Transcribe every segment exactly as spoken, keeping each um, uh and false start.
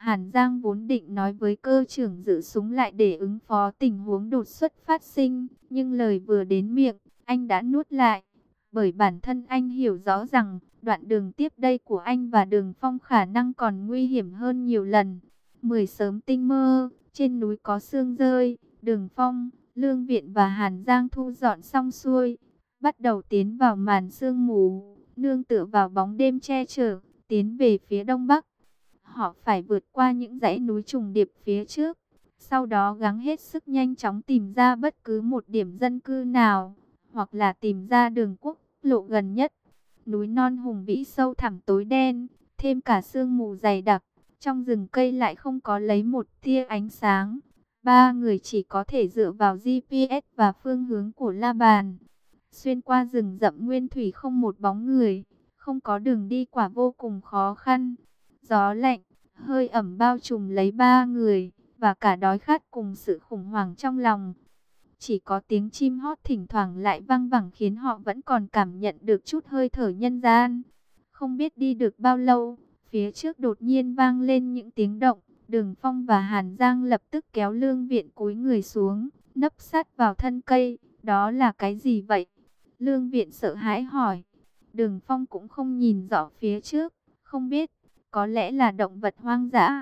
Hàn Giang vốn định nói với cơ trưởng giữ súng lại để ứng phó tình huống đột xuất phát sinh, nhưng lời vừa đến miệng, anh đã nuốt lại. Bởi bản thân anh hiểu rõ rằng, đoạn đường tiếp đây của anh và Đường Phong khả năng còn nguy hiểm hơn nhiều lần. Mười sớm tinh mơ, trên núi có sương rơi, Đường Phong, Lương Viện và Hàn Giang thu dọn xong xuôi, bắt đầu tiến vào màn sương mù, nương tựa vào bóng đêm che chở, tiến về phía đông bắc. Họ phải vượt qua những dãy núi trùng điệp phía trước, sau đó gắng hết sức nhanh chóng tìm ra bất cứ một điểm dân cư nào, hoặc là tìm ra đường quốc lộ gần nhất. Núi non hùng vĩ sâu thẳm tối đen, thêm cả sương mù dày đặc, trong rừng cây lại không có lấy một tia ánh sáng. Ba người chỉ có thể dựa vào giê pê ét và phương hướng của la bàn. Xuyên qua rừng rậm nguyên thủy không một bóng người, không có đường đi quả vô cùng khó khăn. Gió lạnh, hơi ẩm bao trùm lấy ba người, và cả đói khát cùng sự khủng hoảng trong lòng. Chỉ có tiếng chim hót thỉnh thoảng lại vang vẳng khiến họ vẫn còn cảm nhận được chút hơi thở nhân gian. Không biết đi được bao lâu, phía trước đột nhiên vang lên những tiếng động. Đường Phong và Hàn Giang lập tức kéo Lương Viện cúi người xuống, nấp sát vào thân cây. Đó là cái gì vậy? Lương Viện sợ hãi hỏi. Đường Phong cũng không nhìn rõ phía trước, không biết, có lẽ là động vật hoang dã.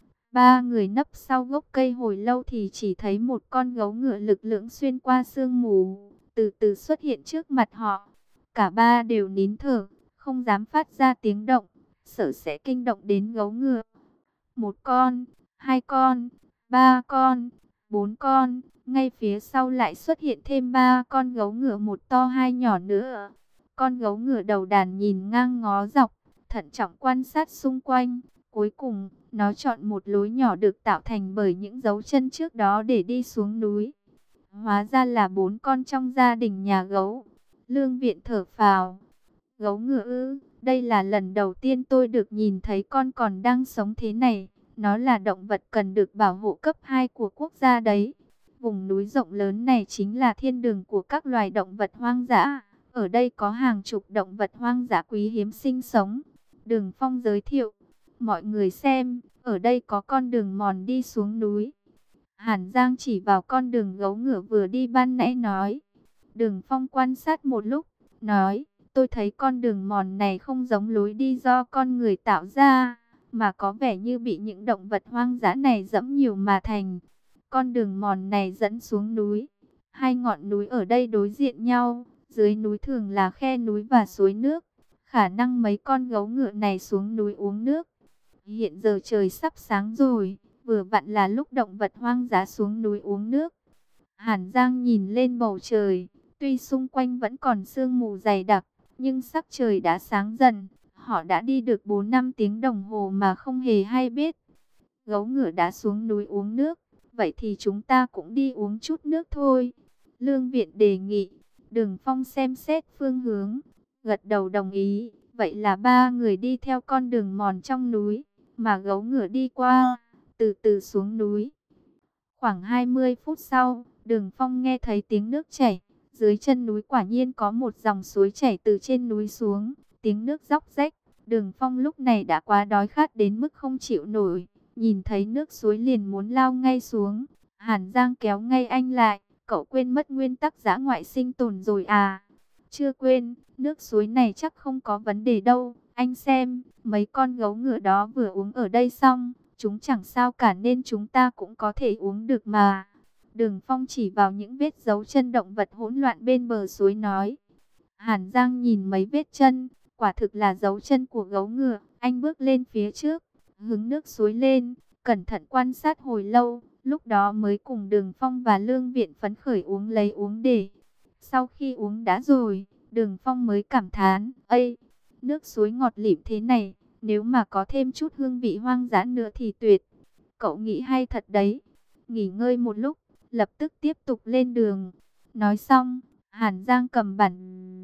Ba người nấp sau gốc cây hồi lâu thì chỉ thấy một con gấu ngựa lực lưỡng xuyên qua sương mù, từ từ xuất hiện trước mặt họ. Cả ba đều nín thở, không dám phát ra tiếng động, sợ sẽ kinh động đến gấu ngựa. Một con, hai con, ba con, bốn con, ngay phía sau lại xuất hiện thêm ba con gấu ngựa, một to hai nhỏ nữa. Con gấu ngựa đầu đàn nhìn ngang ngó dọc, thận trọng quan sát xung quanh. Cuối cùng, nó chọn một lối nhỏ được tạo thành bởi những dấu chân trước đó để đi xuống núi. Hóa ra là bốn con trong gia đình nhà gấu. Lương Viện thở phào. Gấu ngựa ư, đây là lần đầu tiên tôi được nhìn thấy con còn đang sống thế này. Nó là động vật cần được bảo hộ cấp hai của quốc gia đấy. Vùng núi rộng lớn này chính là thiên đường của các loài động vật hoang dã. Ở đây có hàng chục động vật hoang dã quý hiếm sinh sống. Đường Phong giới thiệu. Mọi người xem, ở đây có con đường mòn đi xuống núi. Hàn Giang chỉ vào con đường gấu ngựa vừa đi ban nãy nói. Đường Phong quan sát một lúc, nói, tôi thấy con đường mòn này không giống lối đi do con người tạo ra, mà có vẻ như bị những động vật hoang dã này dẫm nhiều mà thành. Con đường mòn này dẫn xuống núi. Hai ngọn núi ở đây đối diện nhau, dưới núi thường là khe núi và suối nước. Khả năng mấy con gấu ngựa này xuống núi uống nước. Hiện giờ trời sắp sáng rồi, vừa vặn là lúc động vật hoang dã xuống núi uống nước. Hàn Giang nhìn lên bầu trời, tuy xung quanh vẫn còn sương mù dày đặc, nhưng sắc trời đã sáng dần. Họ đã đi được bốn năm tiếng đồng hồ mà không hề hay biết. Gấu ngựa đã xuống núi uống nước, vậy thì chúng ta cũng đi uống chút nước thôi. Lương Viện đề nghị. Đường Phong xem xét phương hướng, gật đầu đồng ý. Vậy là ba người đi theo con đường mòn trong núi, mà gấu ngựa đi qua, từ từ xuống núi. Khoảng hai mươi phút sau, Đường Phong nghe thấy tiếng nước chảy. Dưới chân núi quả nhiên có một dòng suối chảy từ trên núi xuống, tiếng nước róc rách. Đường Phong lúc này đã quá đói khát đến mức không chịu nổi, nhìn thấy nước suối liền muốn lao ngay xuống. Hàn Giang kéo ngay anh lại, cậu quên mất nguyên tắc dã ngoại sinh tồn rồi à? Chưa quên, nước suối này chắc không có vấn đề đâu. Anh xem, mấy con gấu ngựa đó vừa uống ở đây xong, chúng chẳng sao cả nên chúng ta cũng có thể uống được mà. Đường Phong chỉ vào những vết dấu chân động vật hỗn loạn bên bờ suối nói. Hàn Giang nhìn mấy vết chân, quả thực là dấu chân của gấu ngựa. Anh bước lên phía trước, hứng nước suối lên, cẩn thận quan sát hồi lâu, lúc đó mới cùng Đường Phong và Lương Viện phấn khởi uống lấy uống để. Sau khi uống đã rồi, Đường Phong mới cảm thán, ây, nước suối ngọt lịm thế này, nếu mà có thêm chút hương vị hoang dã nữa thì tuyệt. Cậu nghĩ hay thật đấy. Nghỉ ngơi một lúc, lập tức tiếp tục lên đường. Nói xong, Hàn Giang cầm bản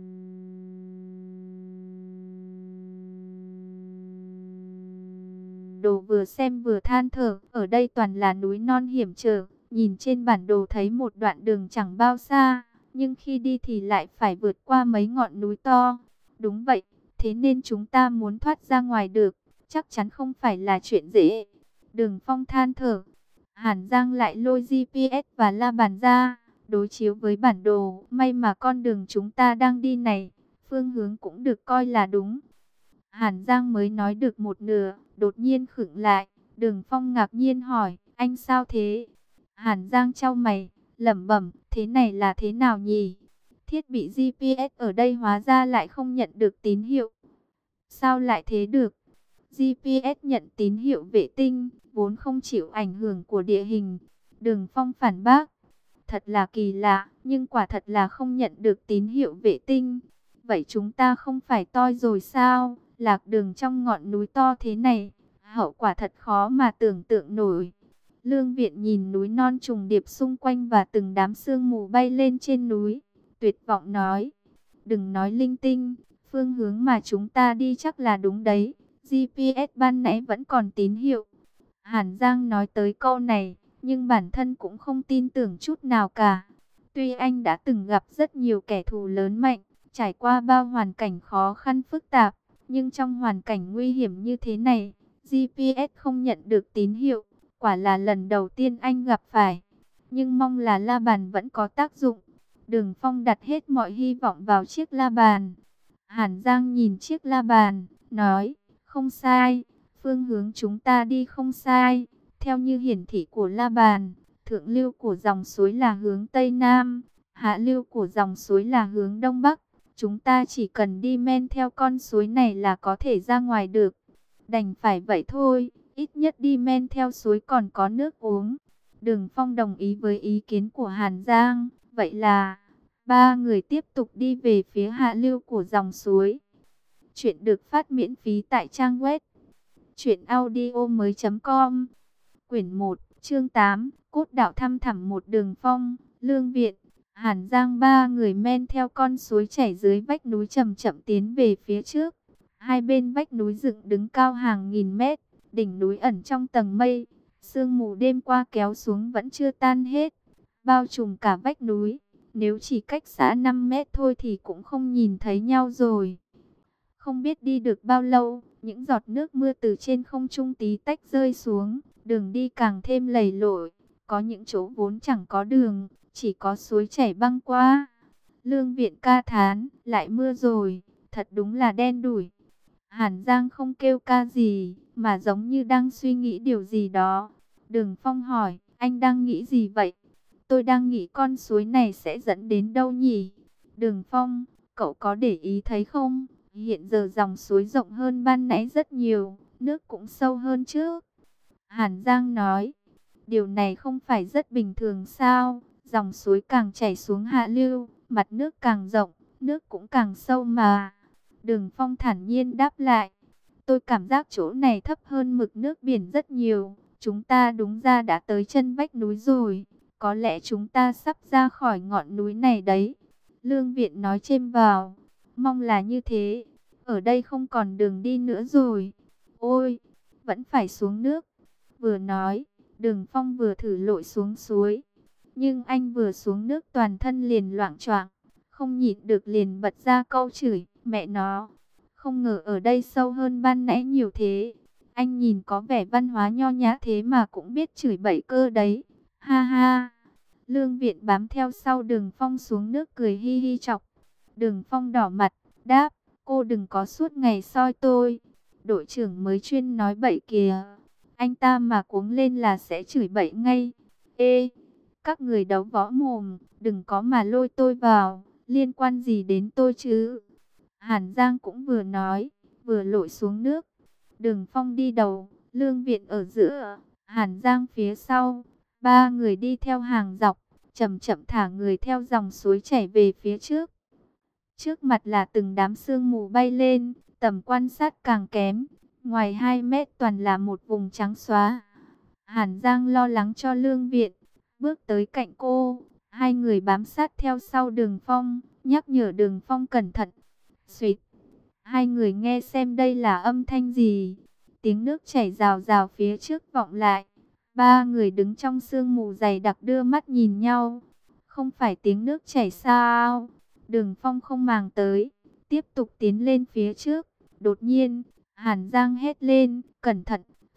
đồ vừa xem vừa than thở. Ở đây toàn là núi non hiểm trở. Nhìn trên bản đồ thấy một đoạn đường chẳng bao xa, nhưng khi đi thì lại phải vượt qua mấy ngọn núi to. Đúng vậy, thế nên chúng ta muốn thoát ra ngoài được, chắc chắn không phải là chuyện dễ. Đường Phong than thở. Hàn Giang lại lôi giê pê ét và la bàn ra, đối chiếu với bản đồ. May mà con đường chúng ta đang đi này, phương hướng cũng được coi là đúng. Hàn Giang mới nói được một nửa, đột nhiên khựng lại. Đường Phong ngạc nhiên hỏi, anh sao thế? Hàn Giang chau mày, lẩm bẩm, thế này là thế nào nhỉ? Thiết bị giê pê ét ở đây hóa ra lại không nhận được tín hiệu. Sao lại thế được? giê pê ét nhận tín hiệu vệ tinh, vốn không chịu ảnh hưởng của địa hình. Đường Phong phản bác. Thật là kỳ lạ, nhưng quả thật là không nhận được tín hiệu vệ tinh. Vậy chúng ta không phải toi rồi sao? Lạc đường trong ngọn núi to thế này, hậu quả thật khó mà tưởng tượng nổi. Lương Viện nhìn núi non trùng điệp xung quanh và từng đám sương mù bay lên trên núi, tuyệt vọng nói. Đừng nói linh tinh, phương hướng mà chúng ta đi chắc là đúng đấy. giê pê ét ban nãy vẫn còn tín hiệu. Hàn Giang nói tới câu này, nhưng bản thân cũng không tin tưởng chút nào cả. Tuy anh đã từng gặp rất nhiều kẻ thù lớn mạnh, trải qua bao hoàn cảnh khó khăn phức tạp, nhưng trong hoàn cảnh nguy hiểm như thế này, giê pê ét không nhận được tín hiệu, quả là lần đầu tiên anh gặp phải. Nhưng mong là la bàn vẫn có tác dụng. Đường Phong đặt hết mọi hy vọng vào chiếc la bàn. Hàn Giang nhìn chiếc la bàn, nói, không sai, phương hướng chúng ta đi không sai. Theo như hiển thị của la bàn, thượng lưu của dòng suối là hướng Tây Nam, hạ lưu của dòng suối là hướng Đông Bắc. Chúng ta chỉ cần đi men theo con suối này là có thể ra ngoài được. Đành phải vậy thôi, ít nhất đi men theo suối còn có nước uống. Đường Phong đồng ý với ý kiến của Hàn Giang. Vậy là ba người tiếp tục đi về phía hạ lưu của dòng suối. Chuyện được phát miễn phí tại trang web truyện audio mới chấm com. Quyển một, chương tám, Cốt đạo thăm thẳm một đường phong, Lương Viện, Hàn Giang ba người men theo con suối chảy dưới vách núi chậm chậm tiến về phía trước. Hai bên vách núi dựng đứng cao hàng nghìn mét, đỉnh núi ẩn trong tầng mây, sương mù đêm qua kéo xuống vẫn chưa tan hết, bao trùm cả vách núi. Nếu chỉ cách xa năm mét thôi thì cũng không nhìn thấy nhau rồi. Không biết đi được bao lâu, những giọt nước mưa từ trên không trung tí tách rơi xuống, đường đi càng thêm lầy lội. Có những chỗ vốn chẳng có đường, chỉ có suối chảy băng qua. Lương Viện ca thán, lại mưa rồi, thật đúng là đen đủi. Hàn Giang không kêu ca gì, mà giống như đang suy nghĩ điều gì đó. Đường Phong hỏi, anh đang nghĩ gì vậy? Tôi đang nghĩ con suối này sẽ dẫn đến đâu nhỉ? Đường Phong, cậu có để ý thấy không? Hiện giờ dòng suối rộng hơn ban nãy rất nhiều, nước cũng sâu hơn trước. Hàn Giang nói, điều này không phải rất bình thường sao? Dòng suối càng chảy xuống hạ lưu, mặt nước càng rộng, nước cũng càng sâu mà. Đường Phong thản nhiên đáp lại, tôi cảm giác chỗ này thấp hơn mực nước biển rất nhiều. Chúng ta đúng ra đã tới chân vách núi rồi. Có lẽ chúng ta sắp ra khỏi ngọn núi này đấy. Lương Viện nói chêm vào, mong là như thế. Ở đây không còn đường đi nữa rồi. Ôi, vẫn phải xuống nước. Vừa nói, Đường Phong vừa thử lội xuống suối. Nhưng anh vừa xuống nước toàn thân liền loạng choạng, không nhịn được liền bật ra câu chửi, mẹ nó. Không ngờ ở đây sâu hơn ban nãy nhiều thế. Anh nhìn có vẻ văn hóa nho nhã thế mà cũng biết chửi bậy cơ đấy. Ha ha. Lương Viện bám theo sau Đường Phong xuống nước cười hi hi chọc. Đường Phong đỏ mặt, đáp, cô đừng có suốt ngày soi tôi. Đội trưởng mới chuyên nói bậy kìa. Anh ta mà cuống lên là sẽ chửi bậy ngay. Ê, các người đấu võ mồm, đừng có mà lôi tôi vào, liên quan gì đến tôi chứ? Hàn Giang cũng vừa nói, vừa lội xuống nước. Đường Phong đi đầu, Lương Viện ở giữa, Hàn Giang phía sau. Ba người đi theo hàng dọc, chậm chậm thả người theo dòng suối chảy về phía trước. Trước mặt là từng đám sương mù bay lên, tầm quan sát càng kém. Ngoài hai mét toàn là một vùng trắng xóa. Hàn Giang lo lắng cho Lương Viện, bước tới cạnh cô. Hai người bám sát theo sau Đường Phong, nhắc nhở Đường Phong cẩn thận. Xuýt, hai người nghe xem đây là âm thanh gì. Tiếng nước chảy rào rào phía trước vọng lại. Ba người đứng trong sương mù dày đặc đưa mắt nhìn nhau. Không phải tiếng nước chảy sao? Đường Phong không màng tới, tiếp tục tiến lên phía trước. Đột nhiên, Hàn Giang hét lên, cẩn thận,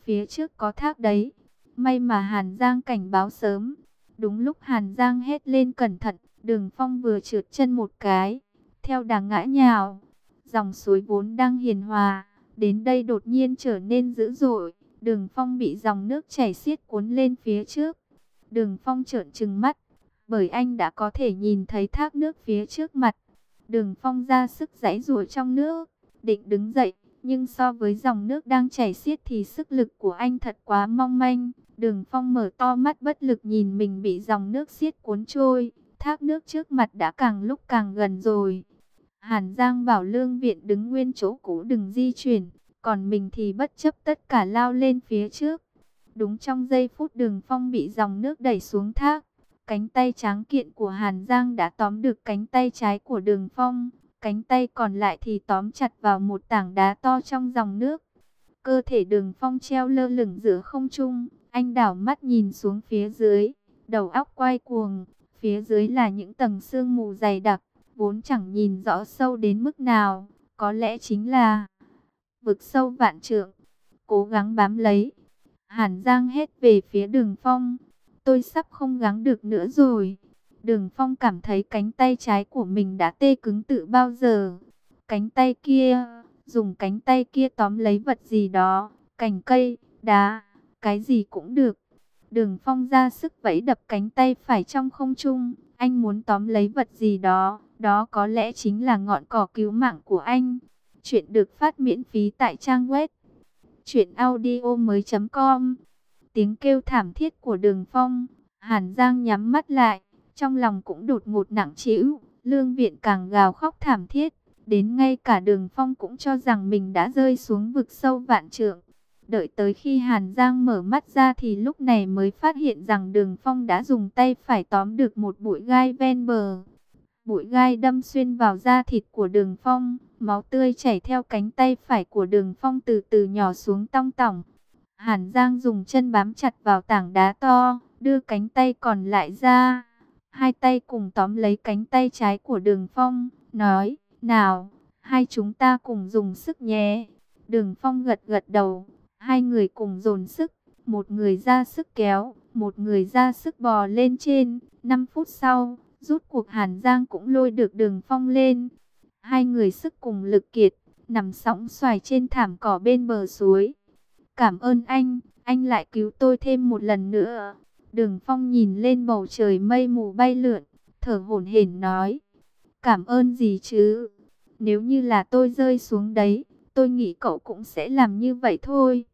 phía trước có thác đấy. May mà Hàn Giang cảnh báo sớm. Đúng lúc Hàn Giang hét lên cẩn thận, Đường Phong vừa trượt chân một cái, theo đà ngã nhào. Dòng suối vốn đang hiền hòa, đến đây đột nhiên trở nên dữ dội. Đường Phong bị dòng nước chảy xiết cuốn lên phía trước. Đường Phong trợn trừng mắt, bởi anh đã có thể nhìn thấy thác nước phía trước mặt. Đường Phong ra sức giãy giụa trong nước, định đứng dậy, nhưng so với dòng nước đang chảy xiết thì sức lực của anh thật quá mong manh. Đường Phong mở to mắt bất lực nhìn mình bị dòng nước xiết cuốn trôi, thác nước trước mặt đã càng lúc càng gần rồi. Hàn Giang bảo Lương Viện đứng nguyên chỗ cũ đừng di chuyển, còn mình thì bất chấp tất cả lao lên phía trước. Đúng trong giây phút Đường Phong bị dòng nước đẩy xuống thác, cánh tay tráng kiện của Hàn Giang đã tóm được cánh tay trái của Đường Phong, cánh tay còn lại thì tóm chặt vào một tảng đá to trong dòng nước. Cơ thể Đường Phong treo lơ lửng giữa không trung, anh đảo mắt nhìn xuống phía dưới, đầu óc quay cuồng, phía dưới là những tầng sương mù dày đặc, vốn chẳng nhìn rõ sâu đến mức nào, có lẽ chính là vực sâu vạn trượng. Cố gắng bám lấy. Hàn Giang hét về phía Đường Phong, tôi sắp không gắng được nữa rồi. Đường Phong cảm thấy cánh tay trái của mình đã tê cứng từ bao giờ. Cánh tay kia, dùng cánh tay kia tóm lấy vật gì đó, cành cây, đá, cái gì cũng được. Đường Phong ra sức vẫy đập cánh tay phải trong không trung, anh muốn tóm lấy vật gì đó, đó có lẽ chính là ngọn cỏ cứu mạng của anh. Chuyện được phát miễn phí tại trang web truyện audio mới chấm com. Tiếng kêu thảm thiết của Đường Phong, Hàn Giang nhắm mắt lại, trong lòng cũng đột ngột nặng trĩu. Lương Viện càng gào khóc thảm thiết, đến ngay cả Đường Phong cũng cho rằng mình đã rơi xuống vực sâu vạn trượng. Đợi tới khi Hàn Giang mở mắt ra thì lúc này mới phát hiện rằng Đường Phong đã dùng tay phải tóm được một bụi gai ven bờ. Bụi gai đâm xuyên vào da thịt của Đường Phong, máu tươi chảy theo cánh tay phải của Đường Phong từ từ nhỏ xuống tong tỏng. Hàn Giang dùng chân bám chặt vào tảng đá to, đưa cánh tay còn lại ra. Hai tay cùng tóm lấy cánh tay trái của Đường Phong, nói, nào, hai chúng ta cùng dùng sức nhé. Đường Phong gật gật đầu, hai người cùng dồn sức, một người ra sức kéo, một người ra sức bò lên trên. Năm phút sau, rút cuộc Hàn Giang cũng lôi được Đường Phong lên. Hai người sức cùng lực kiệt, nằm sóng xoài trên thảm cỏ bên bờ suối. Cảm ơn anh, anh lại cứu tôi thêm một lần nữa. Đường Phong nhìn lên bầu trời mây mù bay lượn, thở hổn hển nói, cảm ơn gì chứ? Nếu như là tôi rơi xuống đấy, tôi nghĩ cậu cũng sẽ làm như vậy thôi.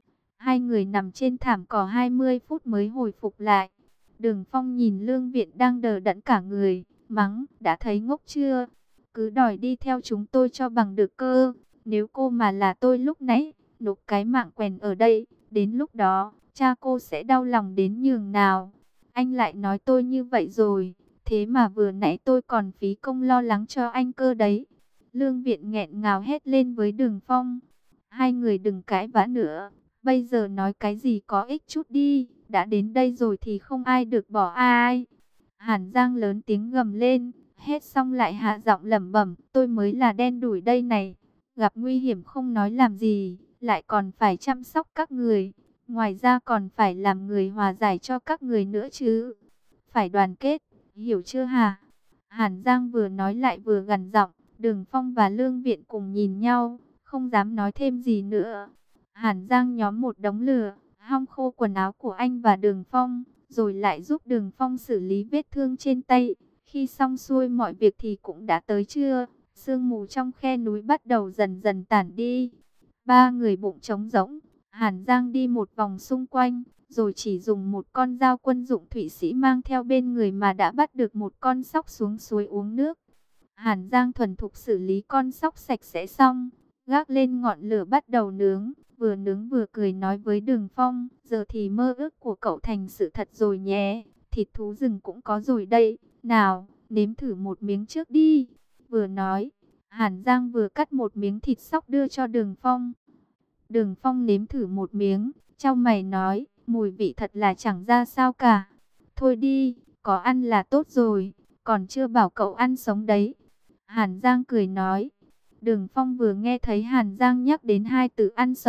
Hai người nằm trên thảm cỏ hai mươi phút mới hồi phục lại. Đường Phong nhìn Lương Viện đang đờ đẫn cả người, mắng, đã thấy ngốc chưa? Cứ đòi đi theo chúng tôi cho bằng được cơ. Nếu cô mà là tôi lúc nãy, nộp cái mạng quèn ở đây, đến lúc đó, cha cô sẽ đau lòng đến nhường nào. Anh lại nói tôi như vậy rồi, thế mà vừa nãy tôi còn phí công lo lắng cho anh cơ đấy. Lương Viện nghẹn ngào hét lên với Đường Phong, hai người đừng cãi vã nữa, bây giờ nói cái gì có ích chút đi, đã đến đây rồi thì không ai được bỏ ai. Hàn Giang lớn tiếng gầm lên, hét xong lại hạ giọng lẩm bẩm, tôi mới là đen đủi đây này, gặp nguy hiểm không nói làm gì, lại còn phải chăm sóc các người, ngoài ra còn phải làm người hòa giải cho các người nữa chứ. Phải đoàn kết, hiểu chưa hả? Hàn Giang vừa nói lại vừa gằn giọng. Đường Phong và Lương Viện cùng nhìn nhau, không dám nói thêm gì nữa. Hàn Giang nhóm một đống lửa, hong khô quần áo của anh và Đường Phong, rồi lại giúp Đường Phong xử lý vết thương trên tay. Khi xong xuôi mọi việc thì cũng đã tới trưa, sương mù trong khe núi bắt đầu dần dần tản đi. Ba người bụng trống rỗng, Hàn Giang đi một vòng xung quanh, rồi chỉ dùng một con dao quân dụng Thụy Sĩ mang theo bên người mà đã bắt được một con sóc xuống suối uống nước. Hàn Giang thuần thục xử lý con sóc sạch sẽ xong, gác lên ngọn lửa bắt đầu nướng, vừa nướng vừa cười nói với Đường Phong, giờ thì mơ ước của cậu thành sự thật rồi nhé, thịt thú rừng cũng có rồi đây, nào, nếm thử một miếng trước đi. Vừa nói, Hàn Giang vừa cắt một miếng thịt sóc đưa cho Đường Phong. Đường Phong nếm thử một miếng, chau mày nói, mùi vị thật là chẳng ra sao cả. Thôi đi, có ăn là tốt rồi, còn chưa bảo cậu ăn sống đấy. Hàn Giang cười nói. Đường Phong vừa nghe thấy Hàn Giang nhắc đến hai từ ăn sống,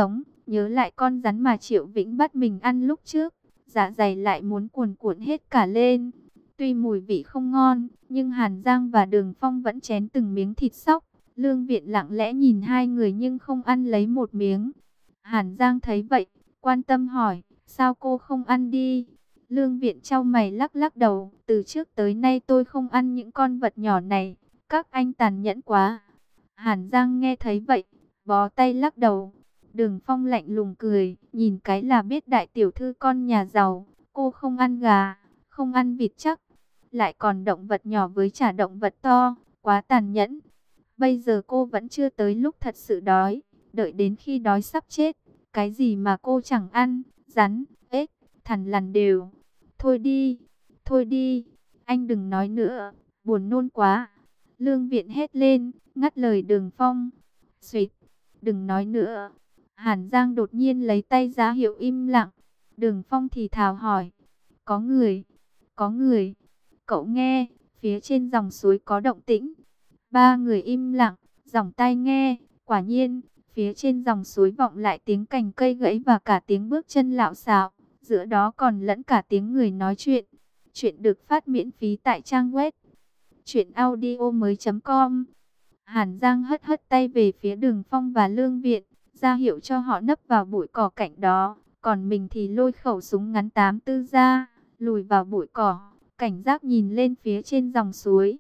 nhớ lại con rắn mà Triệu Vĩnh bắt mình ăn lúc trước, dạ dày lại muốn cuồn cuộn hết cả lên. Tuy mùi vị không ngon, nhưng Hàn Giang và Đường Phong vẫn chén từng miếng thịt sóc. Lương Viện lặng lẽ nhìn hai người nhưng không ăn lấy một miếng. Hàn Giang thấy vậy, quan tâm hỏi, sao cô không ăn đi? Lương Viện chau mày lắc lắc đầu, từ trước tới nay tôi không ăn những con vật nhỏ này, các anh tàn nhẫn quá. Hàn Giang nghe thấy vậy, bó tay lắc đầu. Đường Phong lạnh lùng cười, nhìn cái là biết đại tiểu thư con nhà giàu, cô không ăn gà, không ăn vịt chắc, lại còn động vật nhỏ với trả động vật to, quá tàn nhẫn. Bây giờ cô vẫn chưa tới lúc thật sự đói, đợi đến khi đói sắp chết, cái gì mà cô chẳng ăn, rắn, ếch, thằn lằn đều. Thôi đi, thôi đi, anh đừng nói nữa, buồn nôn quá. Lương Viện hét lên, ngắt lời Đường Phong. Xuyệt, đừng nói nữa. Hàn Giang đột nhiên lấy tay ra hiệu im lặng. Đường Phong thì thào hỏi, có người, có người, cậu nghe, phía trên dòng suối có động tĩnh. Ba người im lặng, dòng tai nghe, quả nhiên, phía trên dòng suối vọng lại tiếng cành cây gãy và cả tiếng bước chân lạo xạo, giữa đó còn lẫn cả tiếng người nói chuyện. Chuyện được phát miễn phí tại trang web truyện audio mới chấm com. Hàn Giang hất hất tay về phía Đường Phong và Lương Viện, ra hiệu cho họ nấp vào bụi cỏ cạnh đó, còn mình thì lôi khẩu súng ngắn tám tư ra, lùi vào bụi cỏ, cảnh giác nhìn lên phía trên dòng suối.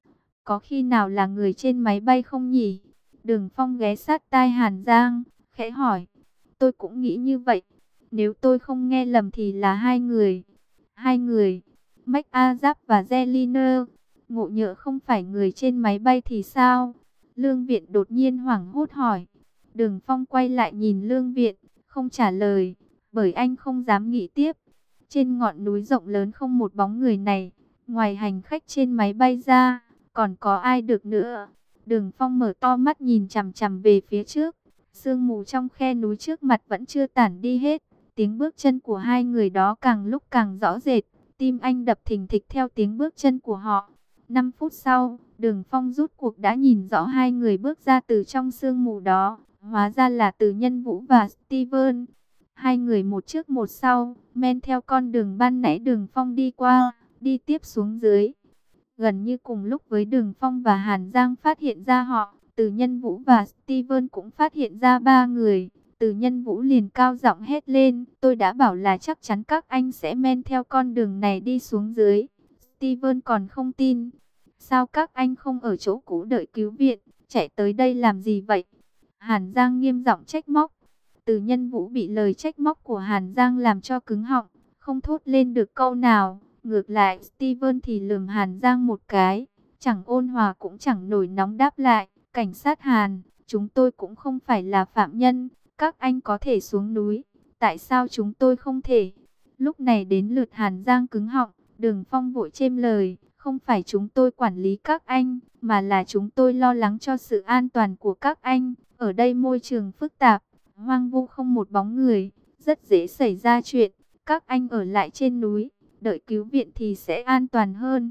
Có khi nào là người trên máy bay không nhỉ? Đường Phong ghé sát tai Hàn Giang, khẽ hỏi. Tôi cũng nghĩ như vậy. Nếu tôi không nghe lầm thì là hai người. Hai người, Mách A Giáp và Zeliner. Ngộ nhỡ không phải người trên máy bay thì sao? Lương Viện đột nhiên hoảng hốt hỏi. Đường Phong quay lại nhìn Lương Viện, không trả lời, bởi anh không dám nghĩ tiếp. Trên ngọn núi rộng lớn không một bóng người này, ngoài hành khách trên máy bay ra, còn có ai được nữa? Đường Phong mở to mắt nhìn chằm chằm về phía trước. Sương mù trong khe núi trước mặt vẫn chưa tản đi hết. Tiếng bước chân của hai người đó càng lúc càng rõ rệt. Tim anh đập thình thịch theo tiếng bước chân của họ. Năm phút sau, Đường Phong rút cuộc đã nhìn rõ hai người bước ra từ trong sương mù đó. Hóa ra là Từ Nhân Vũ và Steven. Hai người một trước một sau, men theo con đường ban nãy Đường Phong đi qua, đi tiếp xuống dưới. Gần như cùng lúc với Đường Phong và Hàn Giang phát hiện ra họ, Từ Nhân Vũ và Steven cũng phát hiện ra ba người. Từ Nhân Vũ liền cao giọng hét lên, tôi đã bảo là chắc chắn các anh sẽ men theo con đường này đi xuống dưới. Steven còn không tin. Sao các anh không ở chỗ cũ đợi cứu viện, chạy tới đây làm gì vậy? Hàn Giang nghiêm giọng trách móc. Từ Nhân Vũ bị lời trách móc của Hàn Giang làm cho cứng họng, không thốt lên được câu nào. Ngược lại, Steven thì lườm Hàn Giang một cái, chẳng ôn hòa cũng chẳng nổi nóng đáp lại. Cảnh sát Hàn, chúng tôi cũng không phải là phạm nhân, các anh có thể xuống núi, tại sao chúng tôi không thể? Lúc này đến lượt Hàn Giang cứng họng, Đường Phong vội chêm lời, không phải chúng tôi quản lý các anh, mà là chúng tôi lo lắng cho sự an toàn của các anh. Ở đây môi trường phức tạp, hoang vu không một bóng người, rất dễ xảy ra chuyện, các anh ở lại trên núi, đợi cứu viện thì sẽ an toàn hơn.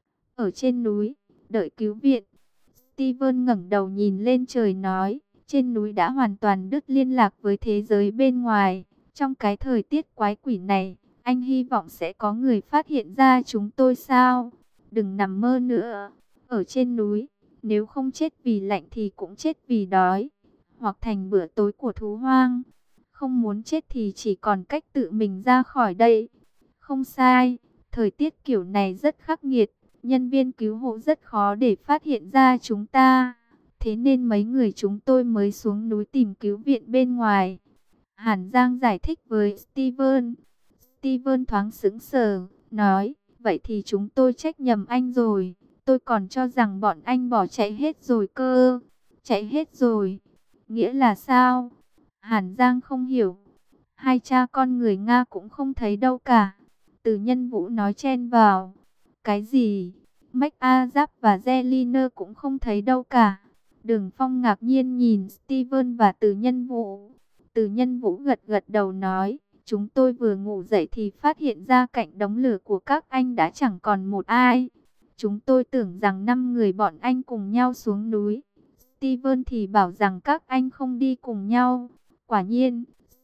Ở trên núi, đợi cứu viện. Steven ngẩng đầu nhìn lên trời nói, trên núi đã hoàn toàn đứt liên lạc với thế giới bên ngoài. Trong cái thời tiết quái quỷ này, anh hy vọng sẽ có người phát hiện ra chúng tôi sao? Đừng nằm mơ nữa. Ở trên núi, nếu không chết vì lạnh thì cũng chết vì đói, hoặc thành bữa tối của thú hoang. Không muốn chết thì chỉ còn cách tự mình ra khỏi đây. Không sai, thời tiết kiểu này rất khắc nghiệt, nhân viên cứu hộ rất khó để phát hiện ra chúng ta. Thế nên mấy người chúng tôi mới xuống núi tìm cứu viện bên ngoài. Hàn Giang giải thích với Steven. Steven thoáng sững sờ, nói, vậy thì chúng tôi trách nhầm anh rồi. Tôi còn cho rằng bọn anh bỏ chạy hết rồi cơ. Chạy hết rồi? Nghĩa là sao? Hàn Giang không hiểu. Hai cha con người Nga cũng không thấy đâu cả. Từ Nhân Vũ nói chen vào. Cái gì? Mách A Giáp và Zeliner cũng không thấy đâu cả. Đường Phong ngạc nhiên nhìn Steven và Từ Nhân Vũ. Từ Nhân Vũ gật gật đầu nói, chúng tôi vừa ngủ dậy thì phát hiện ra cạnh đống lửa của các anh đã chẳng còn một ai. Chúng tôi tưởng rằng năm người bọn anh cùng nhau xuống núi. Steven thì bảo rằng các anh không đi cùng nhau. Quả nhiên,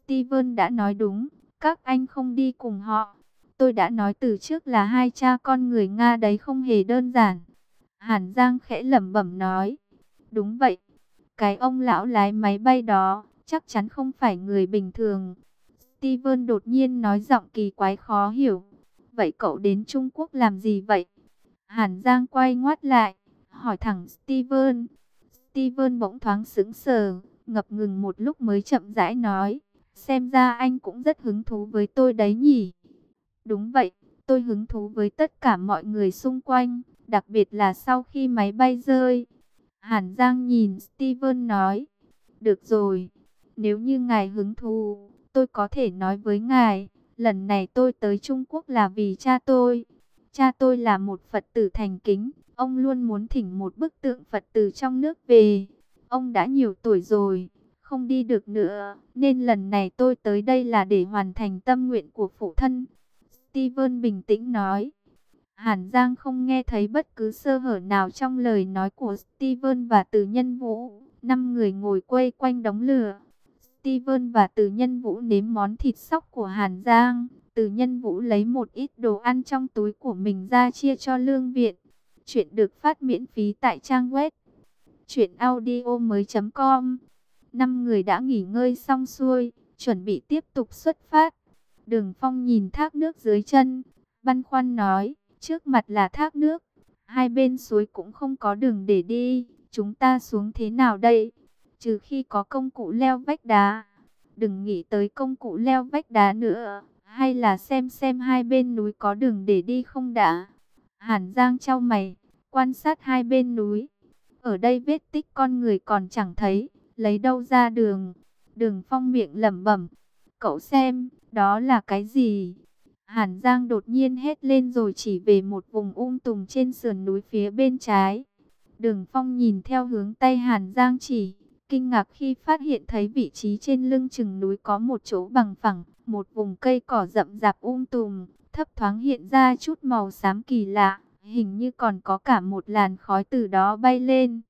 Steven đã nói đúng, các anh không đi cùng họ. Tôi đã nói từ trước là hai cha con người Nga đấy không hề đơn giản. Hàn Giang khẽ lẩm bẩm nói. Đúng vậy, cái ông lão lái máy bay đó chắc chắn không phải người bình thường. Steven đột nhiên nói giọng kỳ quái khó hiểu. Vậy cậu đến Trung Quốc làm gì vậy? Hàn Giang quay ngoắt lại, hỏi thẳng Steven. Steven bỗng thoáng sững sờ, ngập ngừng một lúc mới chậm rãi nói. Xem ra anh cũng rất hứng thú với tôi đấy nhỉ? Đúng vậy, tôi hứng thú với tất cả mọi người xung quanh, đặc biệt là sau khi máy bay rơi. Hàn Giang nhìn Steven nói. Được rồi, nếu như ngài hứng thú, tôi có thể nói với ngài, lần này tôi tới Trung Quốc là vì cha tôi. Cha tôi là một Phật tử thành kính, ông luôn muốn thỉnh một bức tượng Phật tử trong nước về. Ông đã nhiều tuổi rồi, không đi được nữa, nên lần này tôi tới đây là để hoàn thành tâm nguyện của phụ thân. Steven bình tĩnh nói. Hàn Giang không nghe thấy bất cứ sơ hở nào trong lời nói của Steven và Từ Nhân Vũ. Năm người ngồi quây quanh đống lửa. Steven và Từ Nhân Vũ nếm món thịt sóc của Hàn Giang. Từ Nhân Vũ lấy một ít đồ ăn trong túi của mình ra chia cho lương viện. Chuyện được phát miễn phí tại trang web truyện audio mới chấm com. Năm người đã nghỉ ngơi xong xuôi, chuẩn bị tiếp tục xuất phát. Đường Phong nhìn thác nước dưới chân, băn khoăn nói, trước mặt là thác nước, hai bên suối cũng không có đường để đi, chúng ta xuống thế nào đây? Trừ khi có công cụ leo vách đá. Đừng nghĩ tới công cụ leo vách đá nữa, hay là xem xem hai bên núi có đường để đi không đã. Hàn Giang chau mày, quan sát hai bên núi. Ở đây vết tích con người còn chẳng thấy, lấy đâu ra đường? Đường Phong miệng lẩm bẩm, cậu xem, đó là cái gì? Hàn Giang đột nhiên hét lên rồi chỉ về một vùng um tùm trên sườn núi phía bên trái. Đường Phong nhìn theo hướng tay Hàn Giang chỉ, kinh ngạc khi phát hiện thấy vị trí trên lưng chừng núi có một chỗ bằng phẳng, một vùng cây cỏ rậm rạp um tùm, thấp thoáng hiện ra chút màu xám kỳ lạ, hình như còn có cả một làn khói từ đó bay lên.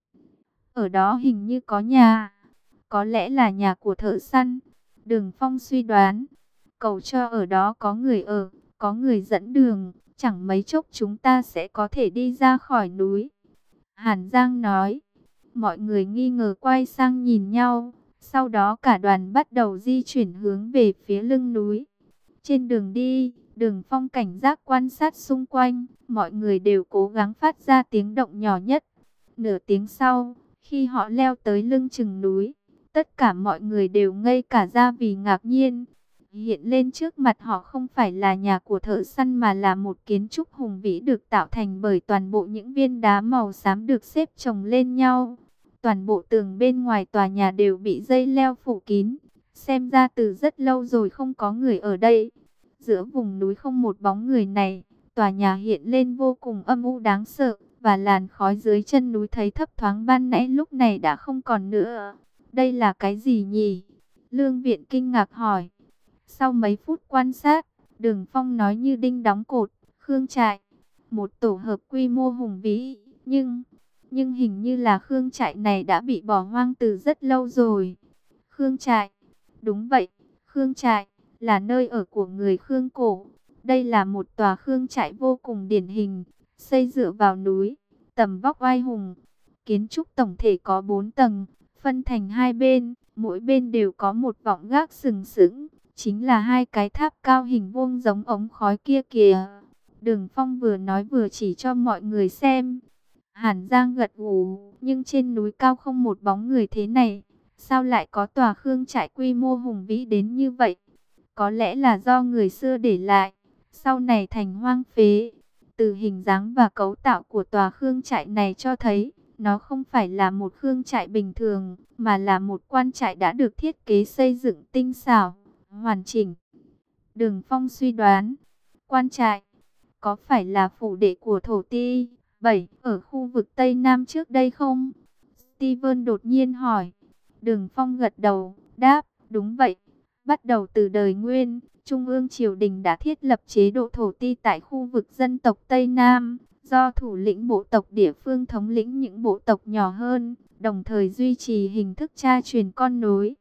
Ở đó hình như có nhà, có lẽ là nhà của thợ săn. Đường Phong suy đoán, cầu cho ở đó có người ở, có người dẫn đường, chẳng mấy chốc chúng ta sẽ có thể đi ra khỏi núi. Hàn Giang nói, mọi người nghi ngờ quay sang nhìn nhau, sau đó cả đoàn bắt đầu di chuyển hướng về phía lưng núi. Trên đường đi, Đường Phong cảnh giác quan sát xung quanh, mọi người đều cố gắng phát ra tiếng động nhỏ nhất. Nửa tiếng sau, khi họ leo tới lưng chừng núi, tất cả mọi người đều ngây cả ra vì ngạc nhiên. Hiện lên trước mặt họ không phải là nhà của thợ săn mà là một kiến trúc hùng vĩ được tạo thành bởi toàn bộ những viên đá màu xám được xếp chồng lên nhau. Toàn bộ tường bên ngoài tòa nhà đều bị dây leo phủ kín. Xem ra từ rất lâu rồi không có người ở đây. Giữa vùng núi không một bóng người này, tòa nhà hiện lên vô cùng âm u đáng sợ. Và làn khói dưới chân núi thấy thấp thoáng ban nãy lúc này đã không còn nữa. Đây là cái gì nhỉ? Lương Viện kinh ngạc hỏi. Sau mấy phút quan sát, Đường Phong nói như đinh đóng cột, Khương trại, một tổ hợp quy mô hùng vĩ, nhưng nhưng hình như là Khương trại này đã bị bỏ hoang từ rất lâu rồi. Khương trại, đúng vậy, Khương trại là nơi ở của người Khương cổ. Đây là một tòa Khương trại vô cùng điển hình, xây dựa vào núi, tầm vóc oai hùng. Kiến trúc tổng thể có bốn tầng, phân thành hai bên, mỗi bên đều có một vọng gác sừng sững. Chính là hai cái tháp cao hình vuông giống ống khói kia kìa. Đường Phong vừa nói vừa chỉ cho mọi người xem. Hàn Giang gật gù, nhưng trên núi cao không một bóng người thế này. Sao lại có tòa Khương trại quy mô hùng vĩ đến như vậy? Có lẽ là do người xưa để lại, sau này thành hoang phế. Từ hình dáng và cấu tạo của tòa Khương trại này cho thấy, nó không phải là một Khương trại bình thường, mà là một quan trại đã được thiết kế xây dựng tinh xảo, hoàn chỉnh. Đường Phong suy đoán, quan trại có phải là phủ đệ của thổ ti bảy ở khu vực Tây Nam trước đây không? Steven đột nhiên hỏi. Đường Phong gật đầu, đáp, đúng vậy. Bắt đầu từ đời Nguyên, Trung ương triều đình đã thiết lập chế độ thổ ti tại khu vực dân tộc Tây Nam, do thủ lĩnh bộ tộc địa phương thống lĩnh những bộ tộc nhỏ hơn, đồng thời duy trì hình thức cha truyền con nối.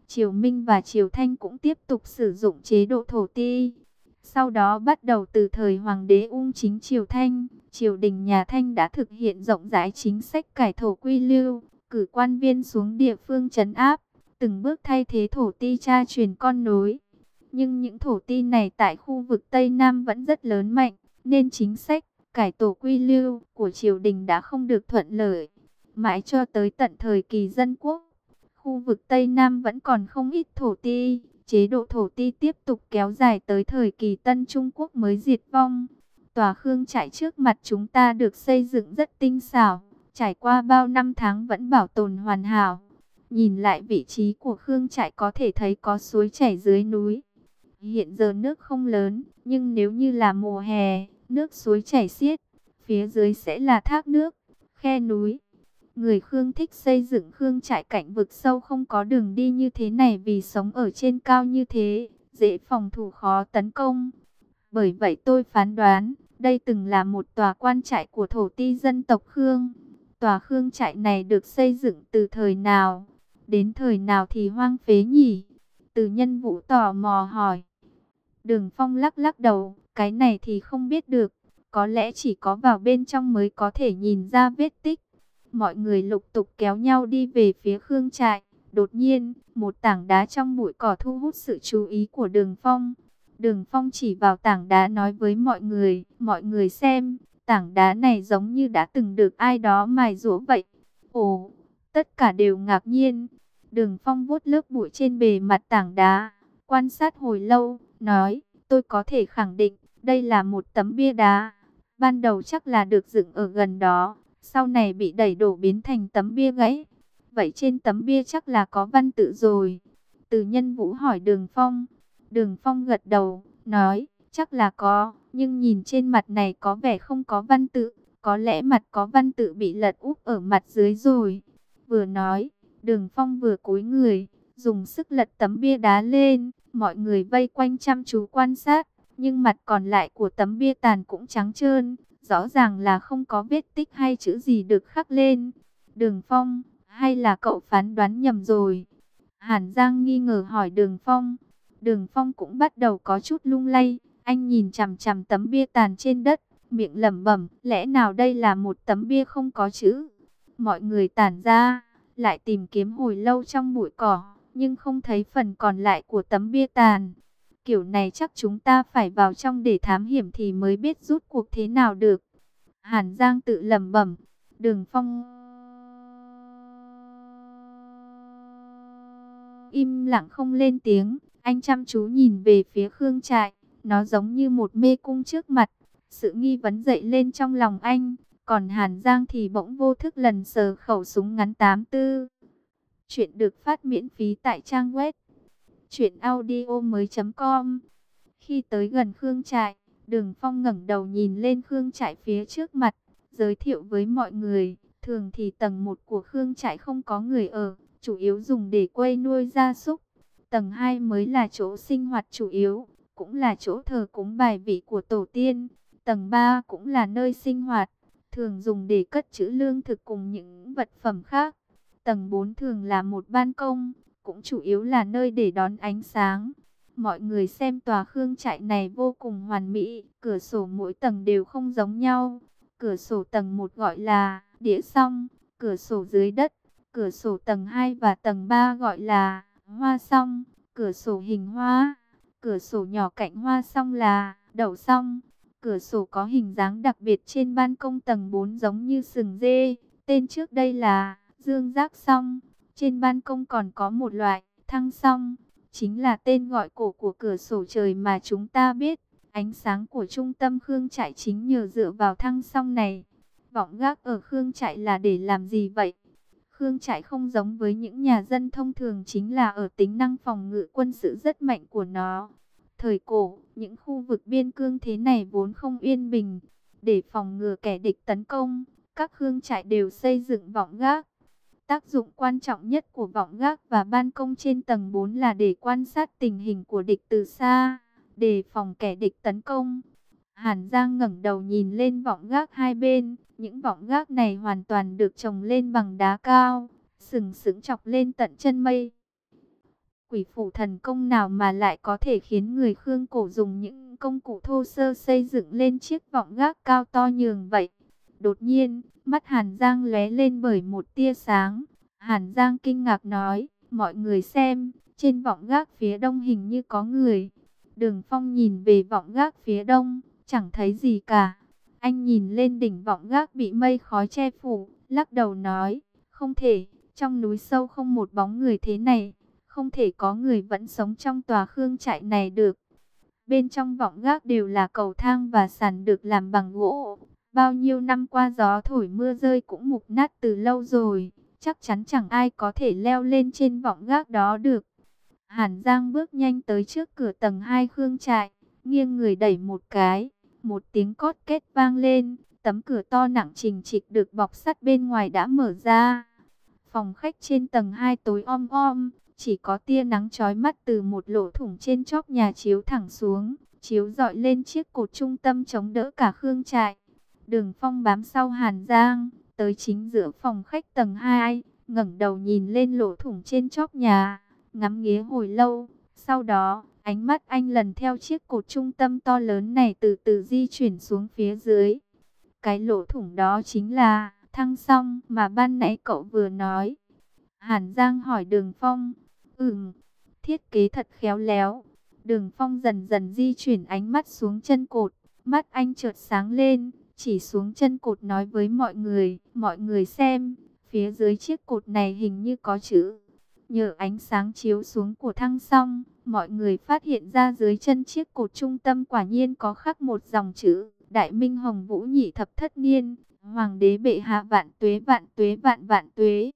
Triều Minh và Triều Thanh cũng tiếp tục sử dụng chế độ thổ ti. Sau đó bắt đầu từ thời Hoàng đế Ung Chính Triều Thanh, triều đình nhà Thanh đã thực hiện rộng rãi chính sách cải thổ quy lưu, cử quan viên xuống địa phương trấn áp, từng bước thay thế thổ ti cha truyền con nối. Nhưng những thổ ti này tại khu vực Tây Nam vẫn rất lớn mạnh, nên chính sách cải tổ quy lưu của triều đình đã không được thuận lợi. Mãi cho tới tận thời kỳ dân quốc, khu vực Tây Nam vẫn còn không ít thổ ti. Chế độ thổ ti tiếp tục kéo dài tới thời kỳ Tân Trung Quốc mới diệt vong. Tòa Khương Trại trước mặt chúng ta được xây dựng rất tinh xảo, trải qua bao năm tháng vẫn bảo tồn hoàn hảo. Nhìn lại vị trí của Khương Trại có thể thấy có suối chảy dưới núi. Hiện giờ nước không lớn, nhưng nếu như là mùa hè, nước suối chảy xiết, phía dưới sẽ là thác nước, khe núi. Người Khương thích xây dựng Khương Trại cạnh vực sâu không có đường đi như thế này vì sống ở trên cao như thế, dễ phòng thủ khó tấn công. Bởi vậy tôi phán đoán, đây từng là một tòa quan trại của thổ ti dân tộc Khương. Tòa Khương Trại này được xây dựng từ thời nào? Đến thời nào thì hoang phế nhỉ? Từ Nhân Vũ tò mò hỏi. Đường Phong lắc lắc đầu, cái này thì không biết được. Có lẽ chỉ có vào bên trong mới có thể nhìn ra vết tích. Mọi người lục tục kéo nhau đi về phía Khương Trại. Đột nhiên, một tảng đá trong bụi cỏ thu hút sự chú ý của Đường Phong. Đường Phong chỉ vào tảng đá nói với mọi người, mọi người xem, tảng đá này giống như đã từng được ai đó mài giũa vậy. Ồ, tất cả đều ngạc nhiên. Đường Phong vuốt lớp bụi trên bề mặt tảng đá, quan sát hồi lâu, nói, tôi có thể khẳng định, đây là một tấm bia đá. Ban đầu chắc là được dựng ở gần đó, sau này bị đẩy đổ biến thành tấm bia gãy. Vậy trên tấm bia chắc là có văn tự rồi. Từ Nhân Vũ hỏi Đường Phong. Đường Phong gật đầu, nói, chắc là có, nhưng nhìn trên mặt này có vẻ không có văn tự. Có lẽ mặt có văn tự bị lật úp ở mặt dưới rồi. Vừa nói, Đường Phong vừa cúi người, dùng sức lật tấm bia đá lên. Mọi người vây quanh chăm chú quan sát, nhưng mặt còn lại của tấm bia tàn cũng trắng trơn. Rõ ràng là không có vết tích hay chữ gì được khắc lên. Đường Phong, hay là cậu phán đoán nhầm rồi? Hàn Giang nghi ngờ hỏi Đường Phong. Đường Phong cũng bắt đầu có chút lung lay. Anh nhìn chằm chằm tấm bia tàn trên đất, miệng lẩm bẩm, lẽ nào đây là một tấm bia không có chữ? Mọi người tản ra, lại tìm kiếm hồi lâu trong bụi cỏ, nhưng không thấy phần còn lại của tấm bia tàn. Kiểu này chắc chúng ta phải vào trong để thám hiểm thì mới biết rút cuộc thế nào được. Hàn Giang tự lẩm bẩm. Đường Phong im lặng không lên tiếng. Anh chăm chú nhìn về phía Khương Trại. Nó giống như một mê cung trước mặt. Sự nghi vấn dậy lên trong lòng anh. Còn Hàn Giang thì bỗng vô thức lần sờ khẩu súng ngắn tám tư. Chuyện được phát miễn phí tại trang web truyện audio mới chấm com. Khi tới gần Khương Trại, Đường Phong ngẩng đầu nhìn lên Khương Trại phía trước mặt, giới thiệu với mọi người, thường thì tầng một của Khương Trại không có người ở, chủ yếu dùng để quây nuôi gia súc. Tầng hai mới là chỗ sinh hoạt chủ yếu, cũng là chỗ thờ cúng bài vị của tổ tiên. Tầng ba cũng là nơi sinh hoạt, thường dùng để cất trữ lương thực cùng những vật phẩm khác. Tầng bốn thường là một ban công, cũng chủ yếu là nơi để đón ánh sáng. Mọi người xem tòa Khương Trại này vô cùng hoàn mỹ, cửa sổ mỗi tầng đều không giống nhau. Cửa sổ tầng một gọi là đĩa song, cửa sổ dưới đất, cửa sổ tầng hai và tầng ba gọi là hoa song, cửa sổ hình hoa, cửa sổ nhỏ cạnh hoa song là đậu song. Cửa sổ có hình dáng đặc biệt trên ban công tầng bốn giống như sừng dê, tên trước đây là dương giác song. Trên ban công còn có một loại thăng song, chính là tên gọi cổ của cửa sổ trời mà chúng ta biết. Ánh sáng của trung tâm Khương Trại chính nhờ dựa vào thăng song này. Vọng gác ở Khương Trại là để làm gì vậy? Khương Trại không giống với những nhà dân thông thường chính là ở tính năng phòng ngự quân sự rất mạnh của nó. Thời cổ, những khu vực biên cương thế này vốn không yên bình. Để phòng ngừa kẻ địch tấn công, các Khương Trại đều xây dựng vọng gác. Tác dụng quan trọng nhất của vọng gác và ban công trên tầng bốn là để quan sát tình hình của địch từ xa, đề phòng kẻ địch tấn công. Hàn Giang ngẩng đầu nhìn lên vọng gác hai bên, những vọng gác này hoàn toàn được trồng lên bằng đá cao, sừng sững chọc lên tận chân mây. Quỷ phủ thần công nào mà lại có thể khiến người Khương cổ dùng những công cụ thô sơ xây dựng lên chiếc vọng gác cao to nhường vậy? Đột nhiên, mắt Hàn Giang lóe lên bởi một tia sáng. Hàn Giang kinh ngạc nói, mọi người xem, trên vọng gác phía đông hình như có người. Đường Phong nhìn về vọng gác phía đông, chẳng thấy gì cả. Anh nhìn lên đỉnh vọng gác bị mây khói che phủ, lắc đầu nói, không thể, trong núi sâu không một bóng người thế này, không thể có người vẫn sống trong tòa khương trại này được. Bên trong vọng gác đều là cầu thang và sàn được làm bằng gỗ. Bao nhiêu năm qua gió thổi mưa rơi cũng mục nát từ lâu rồi, chắc chắn chẳng ai có thể leo lên trên vọng gác đó được. Hàn Giang bước nhanh tới trước cửa tầng hai khương trại, nghiêng người đẩy một cái, một tiếng cót két vang lên, tấm cửa to nặng trình trịch được bọc sắt bên ngoài đã mở ra. Phòng khách trên tầng hai tối om om, chỉ có tia nắng chói mắt từ một lỗ thủng trên chóp nhà chiếu thẳng xuống, chiếu rọi lên chiếc cột trung tâm chống đỡ cả khương trại. Đường Phong bám sau Hàn Giang, tới chính giữa phòng khách tầng hai, ngẩng đầu nhìn lên lỗ thủng trên chóp nhà, ngắm nghía hồi lâu. Sau đó, ánh mắt anh lần theo chiếc cột trung tâm to lớn này từ từ di chuyển xuống phía dưới. Cái lỗ thủng đó chính là thang song mà ban nãy cậu vừa nói. Hàn Giang hỏi Đường Phong. Ừm, thiết kế thật khéo léo. Đường Phong dần dần di chuyển ánh mắt xuống chân cột. Mắt anh chợt sáng lên, chỉ xuống chân cột nói với mọi người. Mọi người xem, phía dưới chiếc cột này hình như có chữ. Nhờ ánh sáng chiếu xuống của thang song, mọi người phát hiện ra dưới chân chiếc cột trung tâm quả nhiên có khắc một dòng chữ. Đại Minh Hồng Vũ Nhị Thập Thất Niên, Hoàng đế bệ hạ vạn tuế vạn tuế vạn vạn tuế.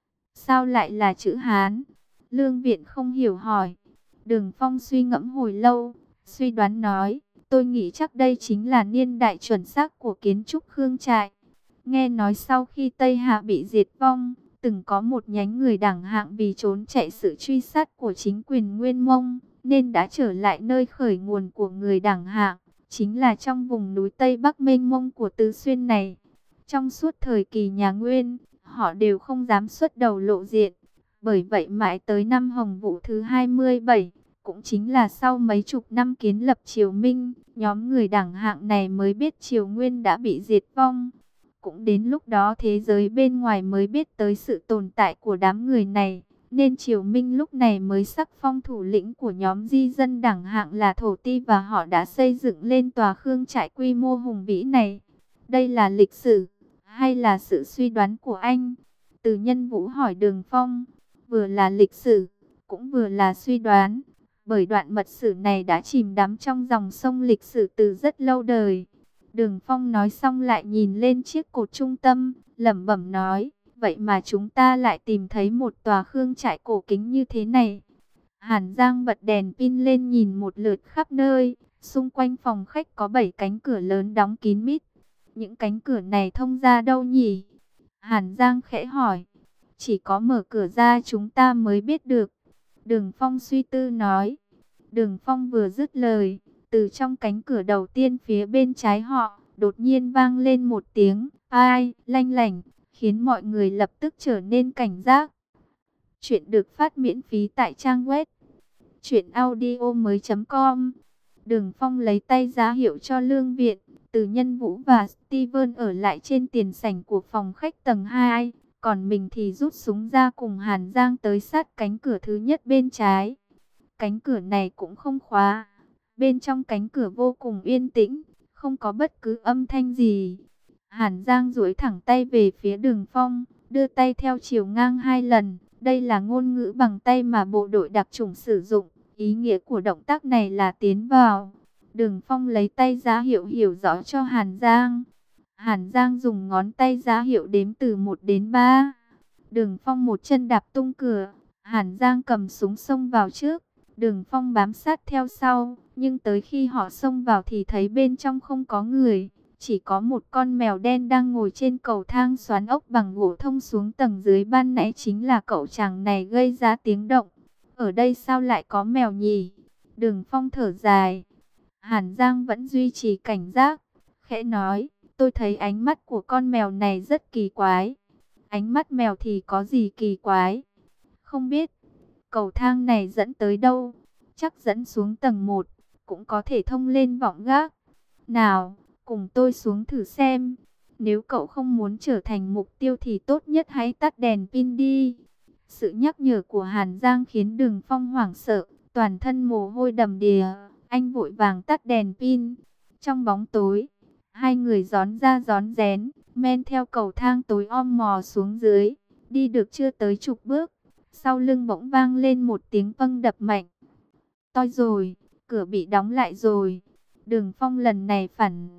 Sao lại là chữ Hán? Lương Viện không hiểu hỏi. Đường Phong suy ngẫm hồi lâu, suy đoán nói, tôi nghĩ chắc đây chính là niên đại chuẩn xác của kiến trúc khương trại. Nghe nói sau khi Tây Hạ bị diệt vong, từng có một nhánh người đảng hạng vì trốn chạy sự truy sát của chính quyền Nguyên Mông, nên đã trở lại nơi khởi nguồn của người đảng hạng, chính là trong vùng núi Tây Bắc mênh mông của Tứ Xuyên này. Trong suốt thời kỳ nhà Nguyên, họ đều không dám xuất đầu lộ diện. Bởi vậy mãi tới năm Hồng Vũ thứ hai mươi bảy, cũng chính là sau mấy chục năm kiến lập triều Minh, nhóm người đảng hạng này mới biết triều Nguyên đã bị diệt vong. Cũng đến lúc đó thế giới bên ngoài mới biết tới sự tồn tại của đám người này, nên triều Minh lúc này mới sắc phong thủ lĩnh của nhóm di dân đảng hạng là Thổ Ti, và họ đã xây dựng lên tòa khương trại quy mô hùng vĩ này. Đây là lịch sử hay là sự suy đoán của anh? Từ Nhân Vũ hỏi Đường Phong. Vừa là lịch sử, cũng vừa là suy đoán, bởi đoạn mật sử này đã chìm đắm trong dòng sông lịch sử từ rất lâu đời. Đường Phong nói xong lại nhìn lên chiếc cột trung tâm, lẩm bẩm nói, vậy mà chúng ta lại tìm thấy một tòa khương trại cổ kính như thế này. Hàn Giang bật đèn pin lên nhìn một lượt khắp nơi, xung quanh phòng khách có bảy cánh cửa lớn đóng kín mít. Những cánh cửa này thông ra đâu nhỉ? Hàn Giang khẽ hỏi. Chỉ có mở cửa ra chúng ta mới biết được. Đường Phong suy tư nói. Đường Phong vừa dứt lời, từ trong cánh cửa đầu tiên phía bên trái họ, đột nhiên vang lên một tiếng ai lanh lảnh, khiến mọi người lập tức trở nên cảnh giác. Chuyện được phát miễn phí tại trang web truyện audio mới chấm com. Đường Phong lấy tay giá hiệu cho Lương Viện, Từ Nhân Vũ và Steven ở lại trên tiền sảnh của phòng khách tầng hai. Còn mình thì rút súng ra cùng Hàn Giang tới sát cánh cửa thứ nhất bên trái. Cánh cửa này cũng không khóa. Bên trong cánh cửa vô cùng yên tĩnh, không có bất cứ âm thanh gì. Hàn Giang duỗi thẳng tay về phía Đường Phong, đưa tay theo chiều ngang hai lần. Đây là ngôn ngữ bằng tay mà bộ đội đặc chủng sử dụng. Ý nghĩa của động tác này là tiến vào. Đường Phong lấy tay giá hiệu hiểu rõ cho Hàn Giang. Hàn Giang dùng ngón tay giá hiệu đếm từ một đến ba. Đường Phong một chân đạp tung cửa. Hàn Giang cầm súng xông vào trước. Đường Phong bám sát theo sau. Nhưng tới khi họ xông vào thì thấy bên trong không có người. Chỉ có một con mèo đen đang ngồi trên cầu thang xoắn ốc bằng gỗ thông xuống tầng dưới. Ban nãy chính là cậu chàng này gây ra tiếng động. Ở đây sao lại có mèo nhỉ? Đường Phong thở dài. Hàn Giang vẫn duy trì cảnh giác. Khẽ nói. Tôi thấy ánh mắt của con mèo này rất kỳ quái. Ánh mắt mèo thì có gì kỳ quái? Không biết. Cầu thang này dẫn tới đâu? Chắc dẫn xuống tầng một, cũng có thể thông lên vọng gác. Nào, cùng tôi xuống thử xem. Nếu cậu không muốn trở thành mục tiêu thì tốt nhất hãy tắt đèn pin đi. Sự nhắc nhở của Hàn Giang khiến Đường Phong hoảng sợ, toàn thân mồ hôi đầm đìa. Anh vội vàng tắt đèn pin. Trong bóng tối, hai người rón ra rón rén, men theo cầu thang tối om mò xuống dưới. Đi được chưa tới chục bước, sau lưng bỗng vang lên một tiếng vâng đập mạnh. Toi rồi, cửa bị đóng lại rồi. Đường Phong lần này phản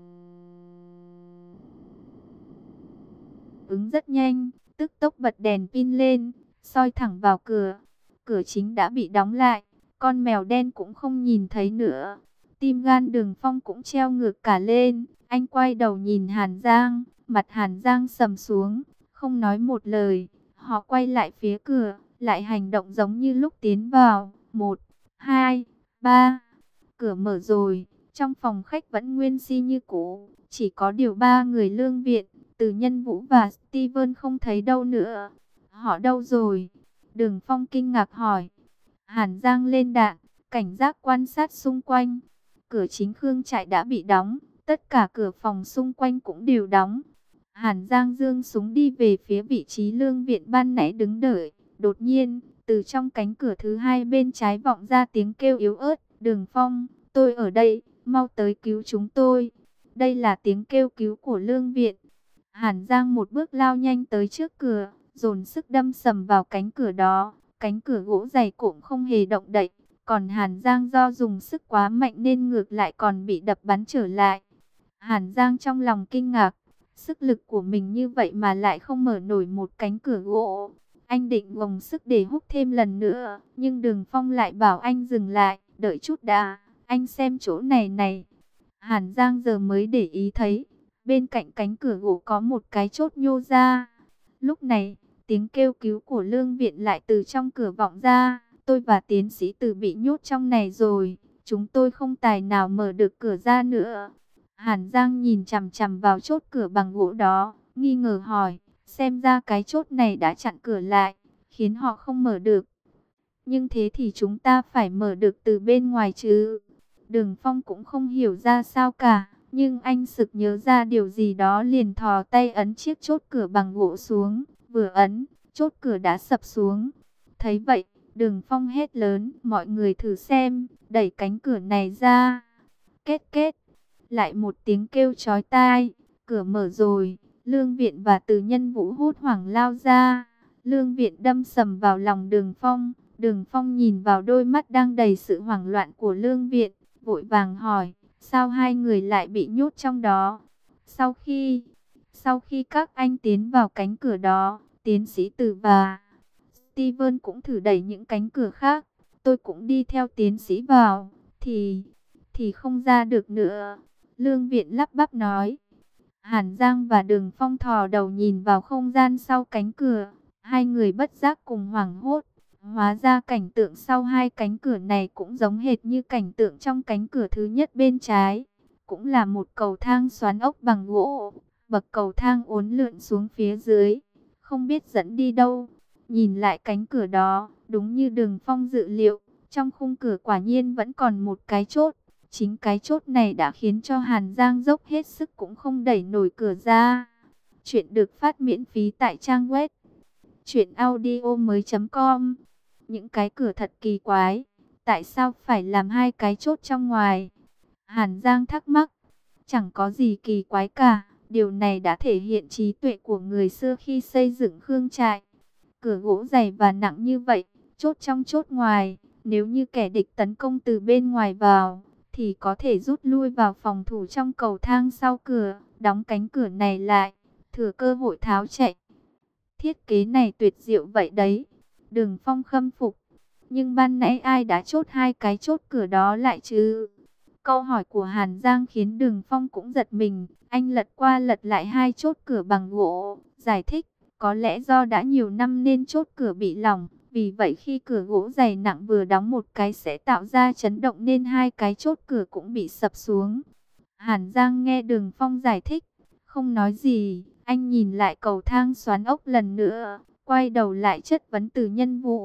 ứng rất nhanh, tức tốc bật đèn pin lên, soi thẳng vào cửa. Cửa chính đã bị đóng lại, con mèo đen cũng không nhìn thấy nữa. Tim gan Đường Phong cũng treo ngược cả lên. Anh quay đầu nhìn Hàn Giang, mặt Hàn Giang sầm xuống, không nói một lời. Họ quay lại phía cửa, lại hành động giống như lúc tiến vào. Một, hai, ba, cửa mở rồi. Trong phòng khách vẫn nguyên si như cũ, chỉ có điều ba người Lương Viện, Từ Nhân Vũ và Steven không thấy đâu nữa. Họ đâu rồi? Đường Phong kinh ngạc hỏi. Hàn Giang lên đạn, cảnh giác quan sát xung quanh. Cửa chính Khương trại đã bị đóng, tất cả cửa phòng xung quanh cũng đều đóng. Hàn Giang giương súng đi về phía vị trí Lương Viện ban nãy đứng đợi. Đột nhiên, từ trong cánh cửa thứ hai bên trái vọng ra tiếng kêu yếu ớt. Đường Phong, tôi ở đây, mau tới cứu chúng tôi. Đây là tiếng kêu cứu của Lương Viện. Hàn Giang một bước lao nhanh tới trước cửa, dồn sức đâm sầm vào cánh cửa đó. Cánh cửa gỗ dày cộm không hề động đậy. Còn Hàn Giang do dùng sức quá mạnh nên ngược lại còn bị đập bắn trở lại. Hàn Giang trong lòng kinh ngạc. Sức lực của mình như vậy mà lại không mở nổi một cánh cửa gỗ. Anh định gồng sức để húc thêm lần nữa, nhưng Đường Phong lại bảo anh dừng lại, đợi chút đã, anh xem chỗ này này. Hàn Giang giờ mới để ý thấy, bên cạnh cánh cửa gỗ có một cái chốt nhô ra. Lúc này, tiếng kêu cứu của Lương Viện lại từ trong cửa vọng ra. Tôi và tiến sĩ Từ bị nhốt trong này rồi, chúng tôi không tài nào mở được cửa ra nữa. Hàn Giang nhìn chằm chằm vào chốt cửa bằng gỗ đó, nghi ngờ hỏi, xem ra cái chốt này đã chặn cửa lại, khiến họ không mở được. Nhưng thế thì chúng ta phải mở được từ bên ngoài chứ? Đường Phong cũng không hiểu ra sao cả, nhưng anh sực nhớ ra điều gì đó liền thò tay ấn chiếc chốt cửa bằng gỗ xuống, vừa ấn, chốt cửa đã sập xuống. Thấy vậy, Đường Phong hét lớn, mọi người thử xem, đẩy cánh cửa này ra. Kết kết. Lại một tiếng kêu chói tai, cửa mở rồi, Lương Viện và Từ Nhân Vũ hốt hoảng lao ra. Lương Viện đâm sầm vào lòng Đường Phong, Đường Phong nhìn vào đôi mắt đang đầy sự hoảng loạn của Lương Viện, vội vàng hỏi, sao hai người lại bị nhốt trong đó? Sau khi, sau khi các anh tiến vào cánh cửa đó, tiến sĩ Từ và Steven cũng thử đẩy những cánh cửa khác, tôi cũng đi theo tiến sĩ vào, thì, thì không ra được nữa. Lương Viện lắp bắp nói. Hàn Giang và Đường Phong thò đầu nhìn vào không gian sau cánh cửa. Hai người bất giác cùng hoảng hốt. Hóa ra cảnh tượng sau hai cánh cửa này cũng giống hệt như cảnh tượng trong cánh cửa thứ nhất bên trái. Cũng là một cầu thang xoắn ốc bằng gỗ. Bậc cầu thang uốn lượn xuống phía dưới, không biết dẫn đi đâu. Nhìn lại cánh cửa đó, đúng như Đường Phong dự liệu, trong khung cửa quả nhiên vẫn còn một cái chốt. Chính cái chốt này đã khiến cho Hàn Giang dốc hết sức cũng không đẩy nổi cửa ra. Chuyện được phát miễn phí tại trang web truyện audio mới chấm com. Những cái cửa thật kỳ quái, tại sao phải làm hai cái chốt trong ngoài? Hàn Giang thắc mắc. Chẳng có gì kỳ quái cả, điều này đã thể hiện trí tuệ của người xưa khi xây dựng Khương trại. Cửa gỗ dày và nặng như vậy, chốt trong chốt ngoài, nếu như kẻ địch tấn công từ bên ngoài vào, thì có thể rút lui vào phòng thủ trong cầu thang sau cửa, đóng cánh cửa này lại, thừa cơ hội tháo chạy. Thiết kế này tuyệt diệu vậy đấy. Đường Phong khâm phục. Nhưng ban nãy ai đã chốt hai cái chốt cửa đó lại chứ? Câu hỏi của Hàn Giang khiến Đường Phong cũng giật mình. Anh lật qua lật lại hai chốt cửa bằng gỗ, giải thích, có lẽ do đã nhiều năm nên chốt cửa bị lỏng. Vì vậy khi cửa gỗ dày nặng vừa đóng một cái sẽ tạo ra chấn động nên hai cái chốt cửa cũng bị sập xuống. Hàn Giang nghe Đường Phong giải thích, không nói gì. Anh nhìn lại cầu thang xoắn ốc lần nữa, quay đầu lại chất vấn Từ Nhân Vũ.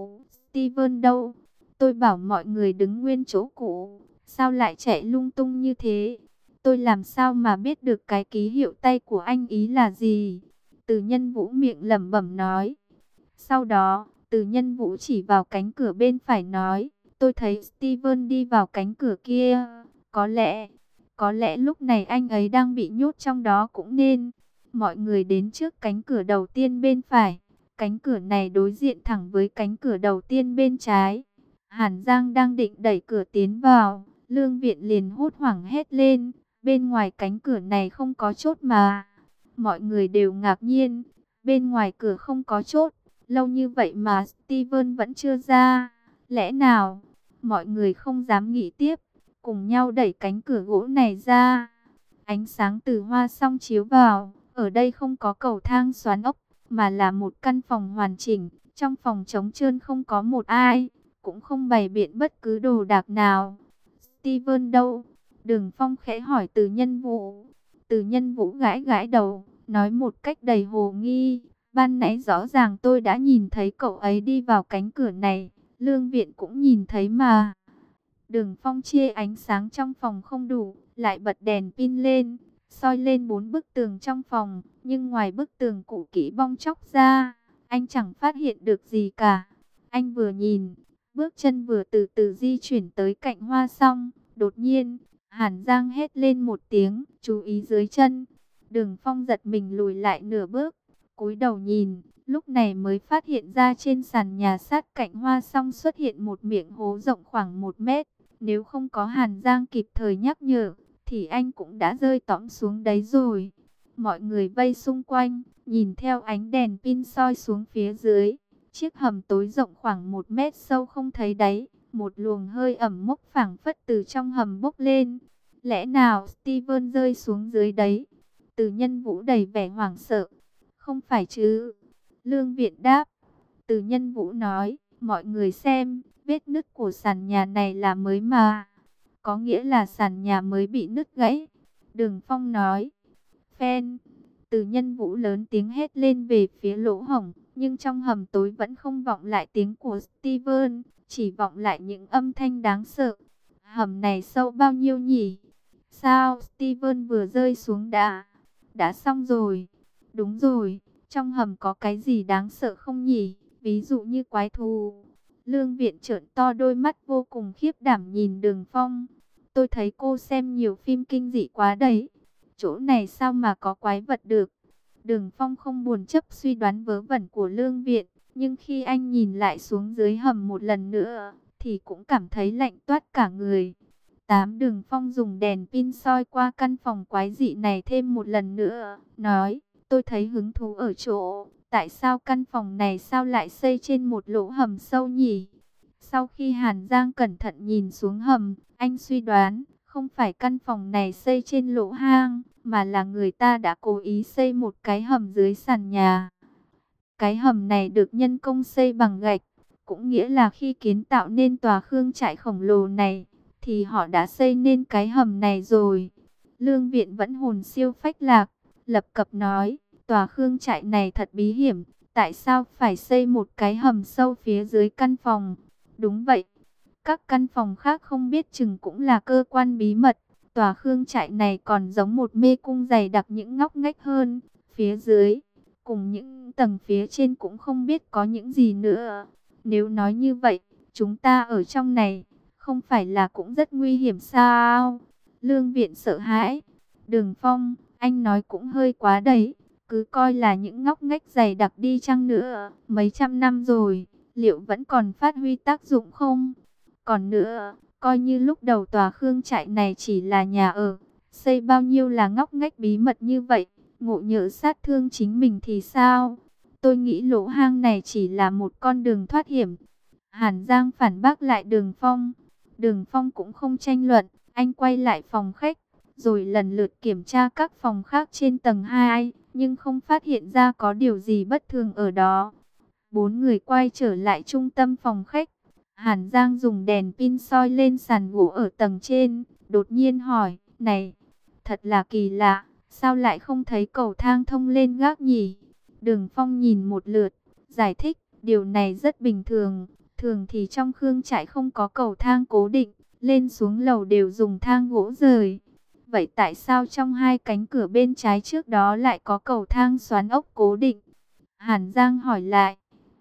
Steven đâu? Tôi bảo mọi người đứng nguyên chỗ cũ, sao lại chạy lung tung như thế? Tôi làm sao mà biết được cái ký hiệu tay của anh ý là gì? Từ Nhân Vũ miệng lẩm bẩm nói. Sau đó, Từ Nhân Vũ chỉ vào cánh cửa bên phải nói, tôi thấy Steven đi vào cánh cửa kia. Có lẽ, có lẽ lúc này anh ấy đang bị nhốt trong đó cũng nên. Mọi người đến trước cánh cửa đầu tiên bên phải. Cánh cửa này đối diện thẳng với cánh cửa đầu tiên bên trái. Hàn Giang đang định đẩy cửa tiến vào, Lương Viện liền hốt hoảng hét lên, bên ngoài cánh cửa này không có chốt mà. Mọi người đều ngạc nhiên, bên ngoài cửa không có chốt, lâu như vậy mà Steven vẫn chưa ra. Lẽ nào? Mọi người không dám nghĩ tiếp, cùng nhau đẩy cánh cửa gỗ này ra. Ánh sáng từ hoa song chiếu vào, ở đây không có cầu thang xoắn ốc, mà là một căn phòng hoàn chỉnh. Trong phòng trống trơn không có một ai, cũng không bày biện bất cứ đồ đạc nào. Steven đâu? Đường Phong khẽ hỏi Từ Nhân Vũ. Từ Nhân Vũ gãi gãi đầu, nói một cách đầy hồ nghi. Ban nãy rõ ràng tôi đã nhìn thấy cậu ấy đi vào cánh cửa này, Lương Viện cũng nhìn thấy mà. Đường Phong chê ánh sáng trong phòng không đủ, lại bật đèn pin lên, soi lên bốn bức tường trong phòng, nhưng ngoài bức tường cũ kỹ bong tróc ra, anh chẳng phát hiện được gì cả. Anh vừa nhìn, bước chân vừa từ từ di chuyển tới cạnh hoa song, đột nhiên, Hàn Giang hét lên một tiếng, chú ý dưới chân. Đường Phong giật mình lùi lại nửa bước, cúi đầu nhìn, lúc này mới phát hiện ra trên sàn nhà sát cạnh hoa song xuất hiện một miệng hố rộng khoảng một mét. Nếu không có Hàn Giang kịp thời nhắc nhở, thì anh cũng đã rơi tõm xuống đấy rồi. Mọi người vây xung quanh, nhìn theo ánh đèn pin soi xuống phía dưới. Chiếc hầm tối rộng khoảng một mét sâu không thấy đáy. Một luồng hơi ẩm mốc phảng phất từ trong hầm bốc lên. Lẽ nào Steven rơi xuống dưới đấy? Từ Nhân Vũ đầy vẻ hoảng sợ. Không phải chứ? Lương Viện đáp. Từ Nhân Vũ nói, mọi người xem, vết nứt của sàn nhà này là mới mà. Có nghĩa là sàn nhà mới bị nứt gãy. Đường Phong nói. Phen. Từ Nhân Vũ lớn tiếng hét lên về phía lỗ hổng. Nhưng trong hầm tối vẫn không vọng lại tiếng của Steven. Chỉ vọng lại những âm thanh đáng sợ. Hầm này sâu bao nhiêu nhỉ? Sao Steven vừa rơi xuống đã? Đã xong rồi. Đúng rồi. Trong hầm có cái gì đáng sợ không nhỉ? Ví dụ như quái thú. Lương Viện trợn to đôi mắt vô cùng khiếp đảm nhìn Đường Phong. Tôi thấy cô xem nhiều phim kinh dị quá đấy. Chỗ này sao mà có quái vật được? Đường Phong không buồn chấp suy đoán vớ vẩn của Lương Viện. Nhưng khi anh nhìn lại xuống dưới hầm một lần nữa, thì cũng cảm thấy lạnh toát cả người. Tám Đường Phong dùng đèn pin soi qua căn phòng quái dị này thêm một lần nữa. Nói, tôi thấy hứng thú ở chỗ. Tại sao căn phòng này sao lại xây trên một lỗ hầm sâu nhỉ? Sau khi Hàn Giang cẩn thận nhìn xuống hầm, anh suy đoán, không phải căn phòng này xây trên lỗ hang, mà là người ta đã cố ý xây một cái hầm dưới sàn nhà. Cái hầm này được nhân công xây bằng gạch, cũng nghĩa là khi kiến tạo nên tòa khương trại khổng lồ này, thì họ đã xây nên cái hầm này rồi. Lương Viện vẫn hồn siêu phách lạc, lập cập nói, tòa khương trại này thật bí hiểm, tại sao phải xây một cái hầm sâu phía dưới căn phòng? Đúng vậy, các căn phòng khác không biết chừng cũng là cơ quan bí mật, tòa khương trại này còn giống một mê cung dày đặc những ngóc ngách hơn, phía dưới, cùng những tầng phía trên cũng không biết có những gì nữa. Nếu nói như vậy, chúng ta ở trong này, không phải là cũng rất nguy hiểm sao? Lương Viện sợ hãi. Đường Phong, anh nói cũng hơi quá đấy. Cứ coi là những ngóc ngách dày đặc đi chăng nữa, mấy trăm năm rồi, liệu vẫn còn phát huy tác dụng không? Còn nữa, coi như lúc đầu tòa khương trại này chỉ là nhà ở, xây bao nhiêu là ngóc ngách bí mật như vậy, ngộ nhỡ sát thương chính mình thì sao? Tôi nghĩ lỗ hang này chỉ là một con đường thoát hiểm. Hàn Giang phản bác lại Đường Phong. Đường Phong cũng không tranh luận, anh quay lại phòng khách, rồi lần lượt kiểm tra các phòng khác trên tầng hai, nhưng không phát hiện ra có điều gì bất thường ở đó. Bốn người quay trở lại trung tâm phòng khách. Hàn Giang dùng đèn pin soi lên sàn gỗ ở tầng trên, đột nhiên hỏi, này, thật là kỳ lạ, sao lại không thấy cầu thang thông lên gác nhỉ? Đường Phong nhìn một lượt, giải thích, điều này rất bình thường. Thường thì trong Khương trại không có cầu thang cố định, lên xuống lầu đều dùng thang gỗ rời. Vậy tại sao trong hai cánh cửa bên trái trước đó lại có cầu thang xoắn ốc cố định? Hàn Giang hỏi lại.